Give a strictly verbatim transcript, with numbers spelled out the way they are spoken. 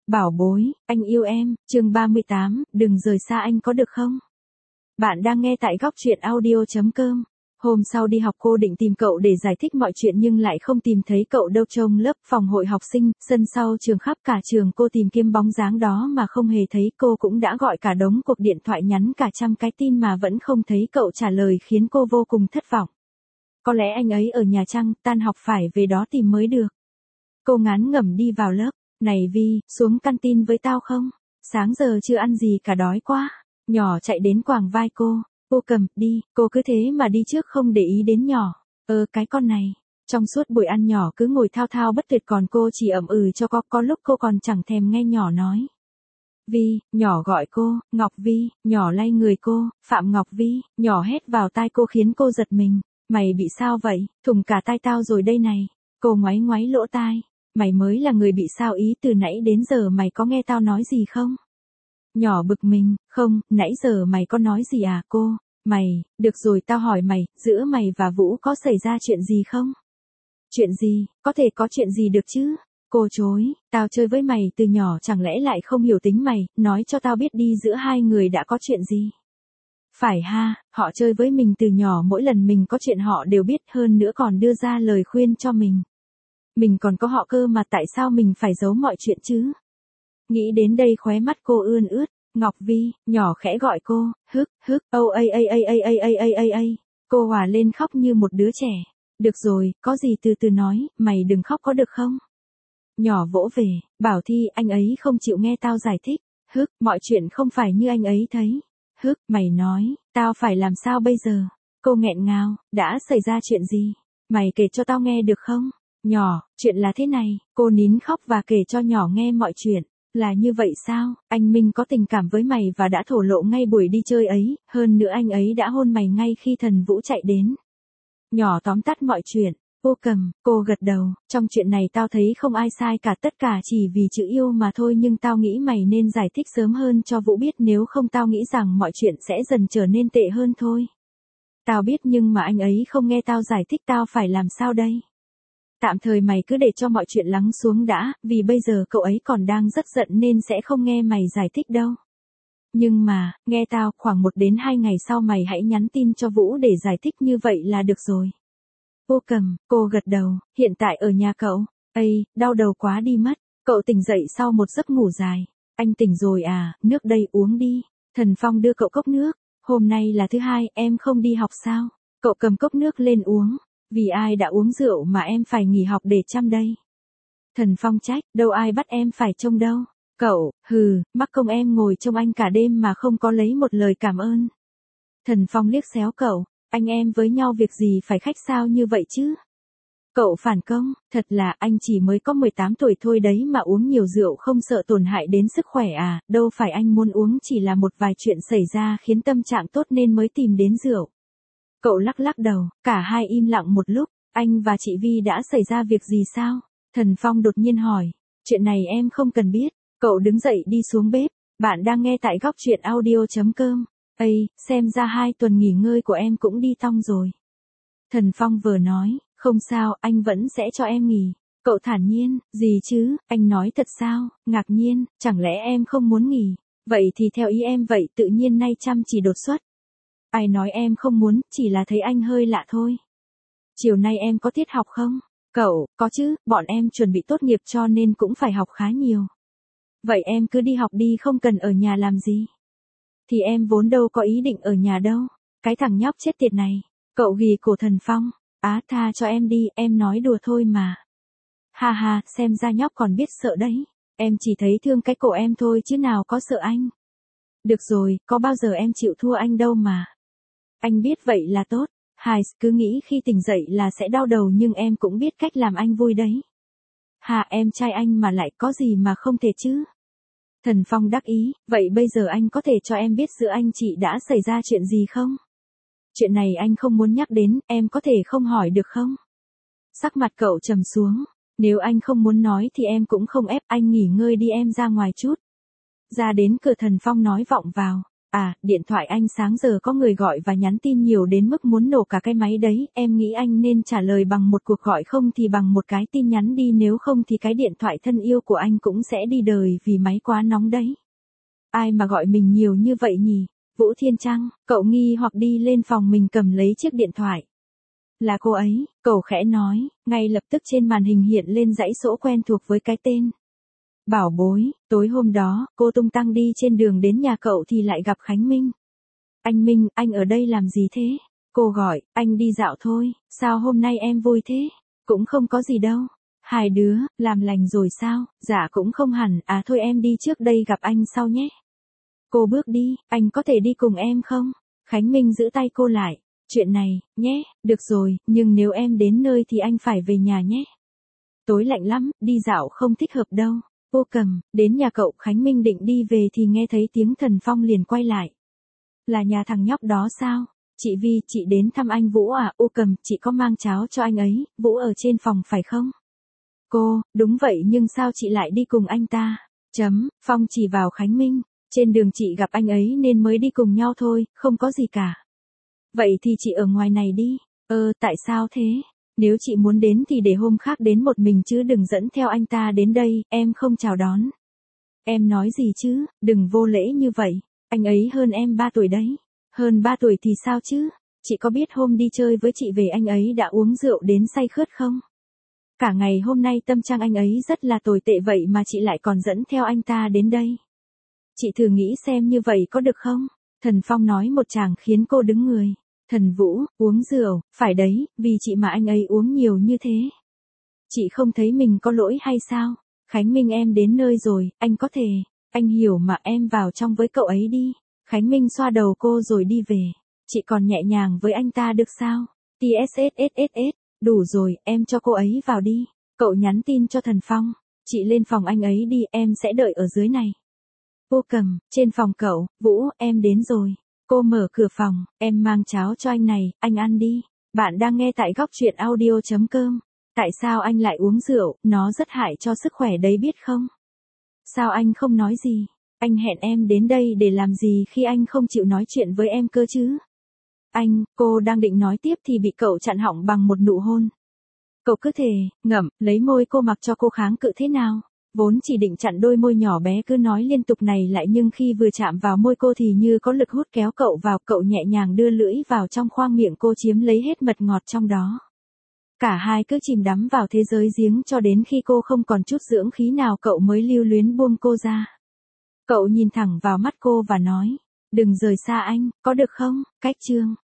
Bảo bối, anh yêu em, chương ba mươi tám, đừng rời xa anh có được không? Bạn đang nghe tại góc truyện audio.com. Hôm sau đi học cô định tìm cậu để giải thích mọi chuyện nhưng lại không tìm thấy cậu đâu. Trông lớp, phòng hội học sinh, sân sau trường khắp cả trường cô tìm kiếm bóng dáng đó mà không hề thấy. Cô cũng đã gọi cả đống cuộc điện thoại, nhắn cả trăm cái tin mà vẫn không thấy cậu trả lời, khiến cô vô cùng thất vọng. Có lẽ anh ấy ở nhà chăng, tan học phải về đó tìm mới được. Cô ngán ngẩm đi vào lớp. Này Vi, xuống canteen với tao không? Sáng giờ chưa ăn gì cả, đói quá. Nhỏ chạy đến quàng vai cô. Cô cầm, đi, cô cứ thế mà đi trước không để ý đến nhỏ. Ơ cái con này. Trong suốt buổi ăn nhỏ cứ ngồi thao thao bất tuyệt, còn cô chỉ ậm ừ cho có, có lúc cô còn chẳng thèm nghe nhỏ nói. Vi, nhỏ gọi cô, Ngọc Vi, nhỏ lay người cô, Phạm Ngọc Vi, nhỏ hét vào tai cô khiến cô giật mình. Mày bị sao vậy, thủng cả tai tao rồi đây này. Cô ngoáy ngoáy lỗ tai. Mày mới là người bị sao ý, từ nãy đến giờ mày có nghe tao nói gì không? Nhỏ bực mình, không, nãy giờ mày có nói gì à cô? Mày, được rồi tao hỏi mày, giữa mày và Vũ có xảy ra chuyện gì không? Chuyện gì, có thể có chuyện gì được chứ? Cô chối, tao chơi với mày từ nhỏ chẳng lẽ lại không hiểu tính mày, nói cho tao biết đi, giữa hai người đã có chuyện gì? Phải ha, họ chơi với mình từ nhỏ, mỗi lần mình có chuyện họ đều biết, hơn nữa còn đưa ra lời khuyên cho mình. Mình còn có họ cơ mà, tại sao mình phải giấu mọi chuyện chứ? Nghĩ đến đây khóe mắt cô ươn ướt. Ngọc Vi, nhỏ khẽ gọi cô, hức, hức, âu a a a a a a a a a. Cô hòa lên khóc như một đứa trẻ. Được rồi, có gì từ từ nói, mày đừng khóc có được không? Nhỏ vỗ về, bảo Thi, anh ấy không chịu nghe tao giải thích. Hức, mọi chuyện không phải như anh ấy thấy. Hức, mày nói, tao phải làm sao bây giờ? Cô nghẹn ngào, đã xảy ra chuyện gì? Mày kể cho tao nghe được không? Nhỏ, chuyện là thế này, cô nín khóc và kể cho nhỏ nghe mọi chuyện. Là như vậy sao, anh Minh có tình cảm với mày và đã thổ lộ ngay buổi đi chơi ấy, hơn nữa anh ấy đã hôn mày ngay khi Thần Vũ chạy đến. Nhỏ tóm tắt mọi chuyện. Cô cầm, cô gật đầu, trong chuyện này tao thấy không ai sai cả, tất cả chỉ vì chữ yêu mà thôi, nhưng tao nghĩ mày nên giải thích sớm hơn cho Vũ biết, nếu không tao nghĩ rằng mọi chuyện sẽ dần trở nên tệ hơn thôi. Tao biết nhưng mà anh ấy không nghe tao giải thích, tao phải làm sao đây? Tạm thời mày cứ để cho mọi chuyện lắng xuống đã, vì bây giờ cậu ấy còn đang rất giận nên sẽ không nghe mày giải thích đâu. Nhưng mà, nghe tao, khoảng một đến hai ngày sau mày hãy nhắn tin cho Vũ để giải thích, như vậy là được rồi. Cô cầm, cô gật đầu, hiện tại ở nhà cậu. Ây, đau đầu quá đi mất. Cậu tỉnh dậy sau một giấc ngủ dài. Anh tỉnh rồi à, nước đây uống đi. Thần Phong đưa cậu cốc nước. Hôm nay là thứ hai, em không đi học sao? Cậu cầm cốc nước lên uống. Vì ai đã uống rượu mà em phải nghỉ học để chăm đây? Thần Phong trách, đâu ai bắt em phải trông đâu. Cậu, hừ, mắc công em ngồi trông anh cả đêm mà không có lấy một lời cảm ơn. Thần Phong liếc xéo cậu, anh em với nhau việc gì phải khách sáo như vậy chứ? Cậu phản công, thật là anh chỉ mới có mười tám tuổi thôi đấy mà uống nhiều rượu không sợ tổn hại đến sức khỏe à, đâu phải anh muốn uống, chỉ là một vài chuyện xảy ra khiến tâm trạng tốt nên mới tìm đến rượu. Cậu lắc lắc đầu, cả hai im lặng một lúc. Anh và chị Vi đã xảy ra việc gì sao? Thần Phong đột nhiên hỏi. Chuyện này em không cần biết. Cậu đứng dậy đi xuống bếp. Bạn đang nghe tại góc truyện audio.com. Ây, xem ra hai tuần nghỉ ngơi của em cũng đi tong rồi. Thần Phong vừa nói, không sao, anh vẫn sẽ cho em nghỉ. Cậu thản nhiên, gì chứ, anh nói thật sao? Ngạc nhiên, chẳng lẽ em không muốn nghỉ? Vậy thì theo ý em vậy, tự nhiên nay chăm chỉ đột xuất. Ai nói em không muốn, chỉ là thấy anh hơi lạ thôi. Chiều nay em có tiết học không? Cậu, có chứ, bọn em chuẩn bị tốt nghiệp cho nên cũng phải học khá nhiều. Vậy em cứ đi học đi, không cần ở nhà làm gì. Thì em vốn đâu có ý định ở nhà đâu. Cái thằng nhóc chết tiệt này. Cậu ghì cổ Thần Phong. Á, tha cho em đi, em nói đùa thôi mà. Ha ha, xem ra nhóc còn biết sợ đấy. Em chỉ thấy thương cái cổ em thôi chứ nào có sợ anh. Được rồi, có bao giờ em chịu thua anh đâu mà. Anh biết vậy là tốt. Hai, cứ nghĩ khi tỉnh dậy là sẽ đau đầu nhưng em cũng biết cách làm anh vui đấy. Hà, em trai anh mà lại có gì mà không thể chứ. Thần Phong đắc ý, vậy bây giờ anh có thể cho em biết giữa anh chị đã xảy ra chuyện gì không? Chuyện này anh không muốn nhắc đến, em có thể không hỏi được không? Sắc mặt cậu trầm xuống, nếu anh không muốn nói thì em cũng không ép, anh nghỉ ngơi đi, em ra ngoài chút. Ra đến cửa Thần Phong nói vọng vào, À, điện thoại anh sáng giờ có người gọi và nhắn tin nhiều đến mức muốn nổ cả cái máy đấy, em nghĩ anh nên trả lời bằng một cuộc gọi, không thì bằng một cái tin nhắn đi, nếu không thì cái điện thoại thân yêu của anh cũng sẽ đi đời vì máy quá nóng đấy. Ai mà gọi mình nhiều như vậy nhỉ? Vũ Thiên Trăng, cậu nghi hoặc đi lên phòng mình cầm lấy chiếc điện thoại. Là cô ấy, cậu khẽ nói, ngay lập tức trên màn hình hiện lên dãy số quen thuộc với cái tên. Bảo bối, tối hôm đó, cô tung tăng đi trên đường đến nhà cậu thì lại gặp Khánh Minh. Anh Minh, anh ở đây làm gì thế? Cô gọi, anh đi dạo thôi, sao hôm nay em vui thế? Cũng không có gì đâu. Hai đứa, làm lành rồi sao? Dạ cũng không hẳn, à thôi em đi trước đây gặp anh sau nhé. Cô bước đi, anh có thể đi cùng em không? Khánh Minh giữ tay cô lại. Chuyện này, nhé, được rồi, nhưng nếu em đến nơi thì anh phải về nhà nhé. Tối lạnh lắm, đi dạo không thích hợp đâu. Ô Cầm, đến nhà cậu. Khánh Minh định đi về thì nghe thấy tiếng Thần Phong liền quay lại. Là nhà thằng nhóc đó sao? Chị Vi, chị đến thăm anh Vũ à? Ô Cầm, chị có mang cháo cho anh ấy, Vũ ở trên phòng phải không? Cô, đúng vậy nhưng sao chị lại đi cùng anh ta? Chấm, Phong chỉ vào Khánh Minh. Trên đường chị gặp anh ấy nên mới đi cùng nhau thôi, không có gì cả. Vậy thì chị ở ngoài này đi. Ơ, tại sao thế? Nếu chị muốn đến thì để hôm khác đến một mình chứ đừng dẫn theo anh ta đến đây, em không chào đón. Em nói gì chứ, đừng vô lễ như vậy, anh ấy hơn em ba tuổi đấy. Hơn ba tuổi thì sao chứ? Chị có biết hôm đi chơi với chị về anh ấy đã uống rượu đến say khướt không? Cả ngày hôm nay tâm trạng anh ấy rất là tồi tệ vậy mà chị lại còn dẫn theo anh ta đến đây. Chị thử nghĩ xem như vậy có được không? Thần Phong nói một tràng khiến cô đứng người. Thần Vũ, uống rượu, phải đấy, vì chị mà anh ấy uống nhiều như thế. Chị không thấy mình có lỗi hay sao? Khánh Minh em đến nơi rồi, anh có thể, anh hiểu mà em vào trong với cậu ấy đi. Khánh Minh xoa đầu cô rồi đi về. Chị còn nhẹ nhàng với anh ta được sao? tê ét ét ét ét ét, đủ rồi, em cho cô ấy vào đi. Cậu nhắn tin cho Thần Phong. Chị lên phòng anh ấy đi, em sẽ đợi ở dưới này. Ô Cầm, trên phòng cậu, Vũ, em đến rồi. Cô mở cửa phòng, em mang cháo cho anh này, anh ăn đi. Bạn đang nghe tại góc truyện audio chấm com. Tại sao anh lại uống rượu, nó rất hại cho sức khỏe đấy biết không? Sao anh không nói gì? Anh hẹn em đến đây để làm gì khi anh không chịu nói chuyện với em cơ chứ? Anh, cô đang định nói tiếp thì bị cậu chặn họng bằng một nụ hôn. Cậu cứ thề, ngậm, lấy môi cô mặc cho cô kháng cự thế nào? Vốn chỉ định chặn đôi môi nhỏ bé cứ nói liên tục này lại nhưng khi vừa chạm vào môi cô thì như có lực hút kéo cậu vào, cậu nhẹ nhàng đưa lưỡi vào trong khoang miệng cô chiếm lấy hết mật ngọt trong đó. Cả hai cứ chìm đắm vào thế giới giếng cho đến khi cô không còn chút dưỡng khí nào cậu mới lưu luyến buông cô ra. Cậu nhìn thẳng vào mắt cô và nói, đừng rời xa anh, có được không? Cách chương